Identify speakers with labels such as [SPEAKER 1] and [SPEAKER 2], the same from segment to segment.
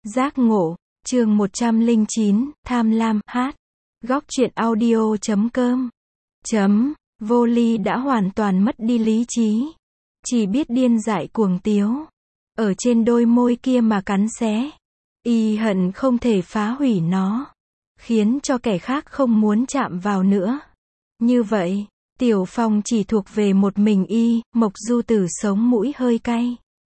[SPEAKER 1] Giác ngộ, chương 109, tham lam, hát. Góc truyện audio.com. Vô ly đã hoàn toàn mất đi lý trí. Chỉ biết điên dại cuồng tiếu. Ở trên đôi môi kia mà cắn xé. Y hận không thể phá hủy nó. Khiến cho kẻ khác không muốn chạm vào nữa. Như vậy, Tiểu Phong chỉ thuộc về một mình y, Mộc Du Tử sống mũi hơi cay.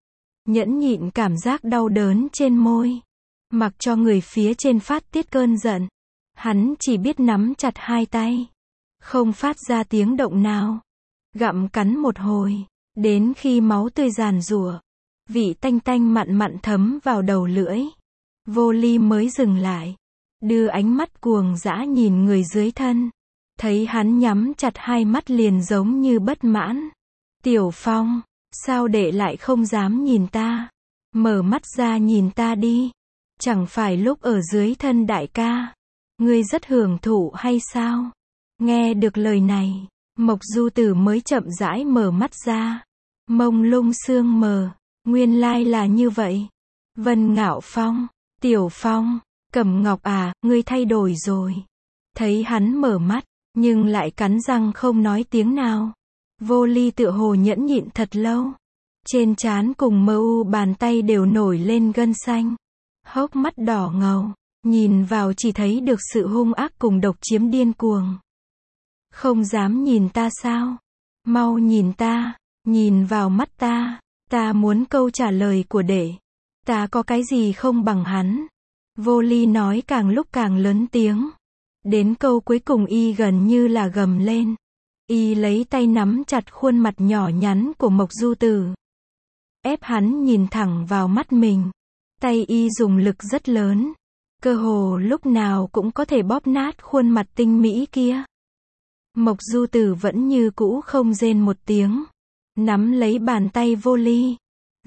[SPEAKER 1] Nhẫn nhịn cảm giác đau đớn trên môi. Mặc cho người phía trên phát tiết cơn giận. Hắn chỉ biết nắm chặt hai tay. Không phát ra tiếng động nào. Gặm cắn một hồi. Đến khi máu tươi giàn giụa. Vị tanh tanh mặn mặn thấm vào đầu lưỡi. Vô ly mới dừng lại. Đưa ánh mắt cuồng dã nhìn người dưới thân. Thấy hắn nhắm chặt hai mắt liền giống như bất mãn. Tiểu Phong, sao đệ lại không dám nhìn ta? Mở mắt ra nhìn ta đi. Chẳng phải lúc ở dưới thân đại ca, ngươi rất hưởng thụ hay sao? Nghe được lời này, Mộc Du Tử mới chậm rãi mở mắt ra. Mông lung sương mờ, nguyên lai là như vậy. Vân Ngạo Phong, Tiểu Phong, Cẩm Ngọc à, ngươi thay đổi rồi. Thấy hắn mở mắt, nhưng lại cắn răng không nói tiếng nào. Vô ly tựa hồ nhẫn nhịn thật lâu. Trên trán cùng mơ u bàn tay đều nổi lên gân xanh. Hốc mắt đỏ ngầu, nhìn vào chỉ thấy được sự hung ác cùng độc chiếm điên cuồng. Không dám nhìn ta sao? Mau nhìn ta, nhìn vào mắt ta. Ta muốn câu trả lời của đệ. Ta có cái gì không bằng hắn? Vô ly nói càng lúc càng lớn tiếng. Đến câu cuối cùng y gần như là gầm lên. Y lấy tay nắm chặt khuôn mặt nhỏ nhắn của Mộc Du Tử. Ép hắn nhìn thẳng vào mắt mình. Tay y dùng lực rất lớn. Cơ hồ lúc nào cũng có thể bóp nát khuôn mặt tinh mỹ kia. Mộc Du Tử vẫn như cũ không rên một tiếng. Nắm lấy bàn tay vô ly.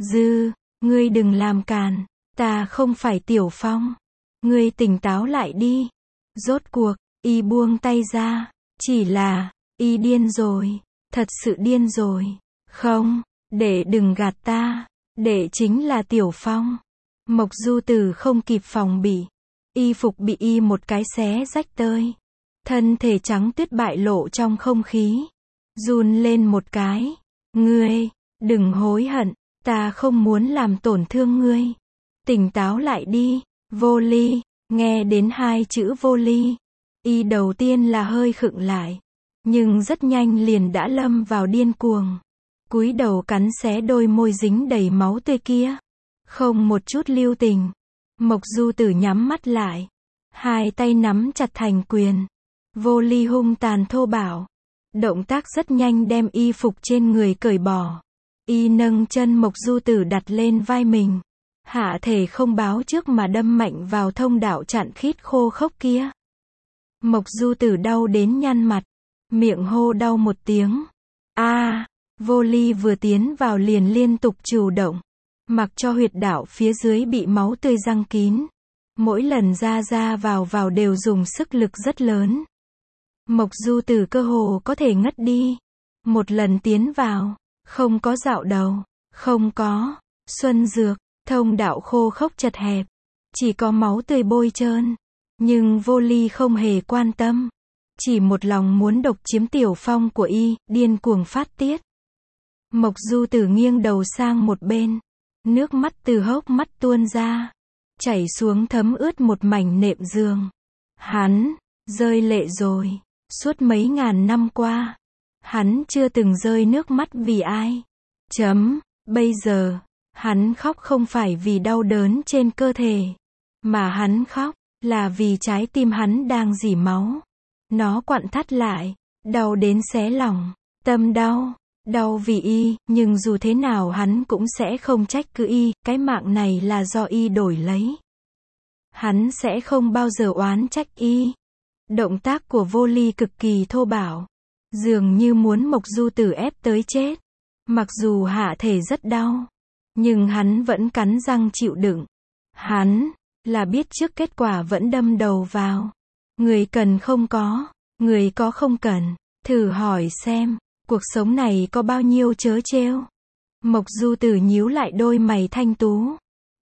[SPEAKER 1] Ngươi đừng làm càn. Ta không phải Tiểu Phong. Ngươi tỉnh táo lại đi. Rốt cuộc, y buông tay ra. Chỉ là, y điên rồi. Thật sự điên rồi. Không, đệ đừng gạt ta. Đệ chính là Tiểu Phong. Mộc Du Tử không kịp phòng bị. Y phục bị y một cái xé rách tơi. Thân thể trắng tuyết bại lộ trong không khí. Run lên một cái. Ngươi, đừng hối hận. Ta không muốn làm tổn thương ngươi. Tỉnh táo lại đi. Vô ly. Nghe đến hai chữ vô ly. Y đầu tiên là hơi khựng lại. Nhưng rất nhanh liền đã lâm vào điên cuồng. Cúi đầu cắn xé đôi môi dính đầy máu tươi kia. Không một chút lưu tình. Mộc Du Tử nhắm mắt lại. Hai tay nắm chặt thành quyền. Vô ly hung tàn thô bạo. Động tác rất nhanh đem y phục trên người cởi bỏ. Y nâng chân Mộc Du Tử đặt lên vai mình. Hạ thể không báo trước mà đâm mạnh vào thông đạo chặn khít khô khốc kia. Mộc Du Tử đau đến nhăn mặt. Miệng hô đau một tiếng. Vô ly vừa tiến vào liền liên tục chủ động. Mặc cho huyệt đạo phía dưới bị máu tươi răng kín. Mỗi lần ra vào đều dùng sức lực rất lớn. Mộc Du Tử cơ hồ có thể ngất đi. Một lần tiến vào, không có dạo đầu, không có xuân dược, thông đạo khô khốc chật hẹp. Chỉ có máu tươi bôi trơn. Nhưng vô ly không hề quan tâm. Chỉ một lòng muốn độc chiếm Tiểu Phong của y, điên cuồng phát tiết. Mộc Du Tử nghiêng đầu sang một bên. Nước mắt từ hốc mắt tuôn ra. Chảy xuống thấm ướt một mảnh nệm giường. Hắn, rơi lệ rồi. Suốt mấy ngàn năm qua. Hắn chưa từng rơi nước mắt vì ai. Bây giờ, hắn khóc không phải vì đau đớn trên cơ thể. Mà hắn khóc, là vì trái tim hắn đang rỉ máu. Nó quặn thắt lại. Đau đến xé lòng. Tâm đau. Đau vì y, nhưng dù thế nào hắn cũng sẽ không trách cứ y, cái mạng này là do y đổi lấy. Hắn sẽ không bao giờ oán trách y. Động tác của vô ly cực kỳ thô bạo. Dường như muốn Mộc Du Tử ép tới chết. Mặc dù hạ thể rất đau. Nhưng hắn vẫn cắn răng chịu đựng. Hắn, là biết trước kết quả vẫn đâm đầu vào. Người cần không có. Người có không cần. Thử hỏi xem. Cuộc sống này có bao nhiêu trớ trêu. Mộc Du Tử nhíu lại đôi mày thanh tú.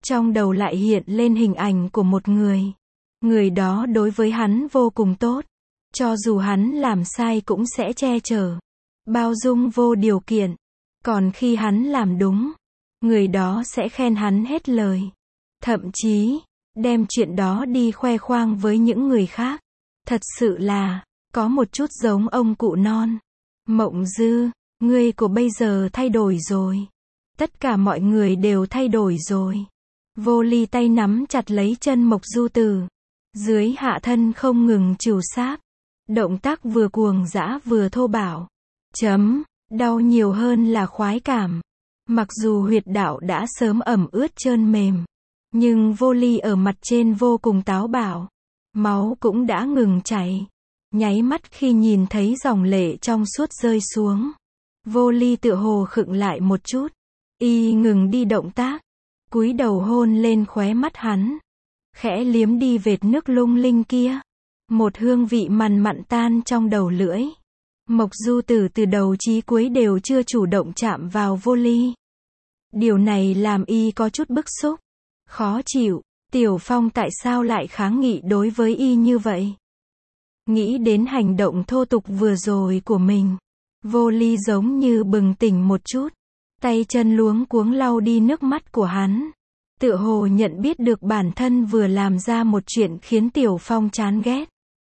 [SPEAKER 1] Trong đầu lại hiện lên hình ảnh của một người. Người đó đối với hắn vô cùng tốt. Cho dù hắn làm sai cũng sẽ che chở, bao dung vô điều kiện. Còn khi hắn làm đúng, người đó sẽ khen hắn hết lời. Thậm chí, đem chuyện đó đi khoe khoang với những người khác. Thật sự là, có một chút giống ông cụ non. Mộng Dư, ngươi của bây giờ thay đổi rồi. Tất cả mọi người đều thay đổi rồi. Vô Ly tay nắm chặt lấy chân Mộc Du Tử. Dưới hạ thân không ngừng trìu sáp. Động tác vừa cuồng dã vừa thô bạo. Đau nhiều hơn là khoái cảm. Mặc dù huyệt đạo đã sớm ẩm ướt trơn mềm. Nhưng Vô Ly ở mặt trên vô cùng táo bạo. Máu cũng đã ngừng chảy. Nháy mắt khi nhìn thấy dòng lệ trong suốt rơi xuống. Vô Ly tựa hồ khựng lại một chút. Y ngừng đi động tác. Cúi đầu hôn lên khóe mắt hắn. Khẽ liếm đi vệt nước lung linh kia. Một hương vị mặn mặn tan trong đầu lưỡi. Mộc Du Tử từ đầu chí cuối đều chưa chủ động chạm vào Vô Ly. Điều này làm y có chút bức xúc. Khó chịu. Tiểu Phong tại sao lại kháng nghị đối với y như vậy? Nghĩ đến hành động thô tục vừa rồi của mình. Vô Ly giống như bừng tỉnh một chút. Tay chân luống cuống lau đi nước mắt của hắn. Tựa hồ nhận biết được bản thân vừa làm ra một chuyện khiến Tiểu Phong chán ghét.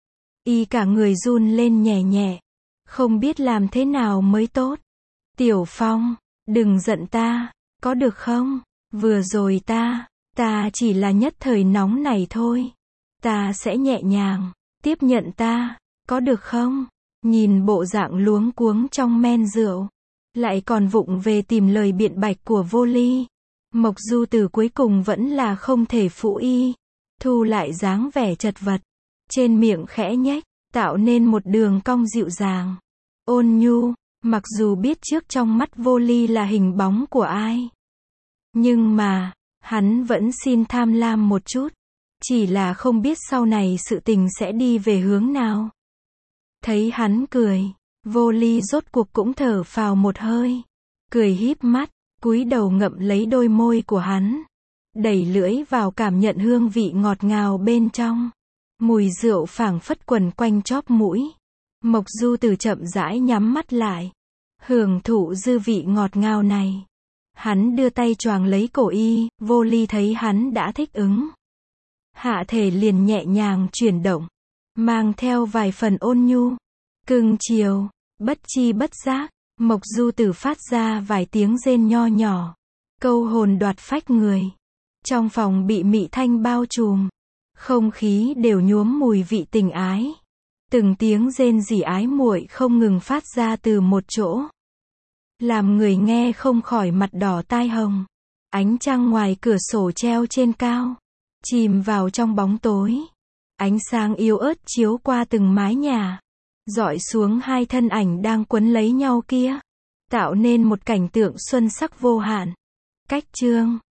[SPEAKER 1] Y cả người run lên nhẹ nhẹ. Không biết làm thế nào mới tốt. Tiểu Phong, đừng giận ta, có được không? Vừa rồi ta chỉ là nhất thời nóng này thôi. Ta sẽ nhẹ nhàng, tiếp nhận ta, có được không? Nhìn bộ dạng luống cuống trong men rượu. Lại còn vụng về tìm lời biện bạch của Vô Ly. Mộc Du Tử cuối cùng vẫn là không thể phụ y. Thu lại dáng vẻ chật vật. Trên miệng khẽ nhếch, tạo nên một đường cong dịu dàng. Ôn nhu, mặc dù biết trước trong mắt Vô Ly là hình bóng của ai. Nhưng mà, hắn vẫn xin tham lam một chút. Chỉ là không biết sau này sự tình sẽ đi về hướng nào. Thấy hắn cười, Vô Ly rốt cuộc cũng thở phào một hơi. Cười híp mắt, cúi đầu ngậm lấy đôi môi của hắn. Đẩy lưỡi vào cảm nhận hương vị ngọt ngào bên trong. Mùi rượu phảng phất quần quanh chóp mũi. Mộc Du Tử chậm rãi nhắm mắt lại. Hưởng thụ dư vị ngọt ngào này. Hắn đưa tay choàng lấy cổ y, Vô Ly thấy hắn đã thích ứng. Hạ thể liền nhẹ nhàng chuyển động. Mang theo vài phần ôn nhu. Cưng chiều, bất chi bất giác. Mộc Du Tử phát ra vài tiếng rên nho nhỏ. Câu hồn đoạt phách người. Trong phòng bị mị thanh bao trùm. Không khí đều nhuốm mùi vị tình ái. Từng tiếng rên rỉ ái muội không ngừng phát ra từ một chỗ. Làm người nghe không khỏi mặt đỏ tai hồng. Ánh trăng ngoài cửa sổ treo trên cao. Chìm vào trong bóng tối. Ánh sáng yếu ớt chiếu qua từng mái nhà. Dọi xuống hai thân ảnh đang quấn lấy nhau kia. Tạo nên một cảnh tượng xuân sắc vô hạn. Cách chương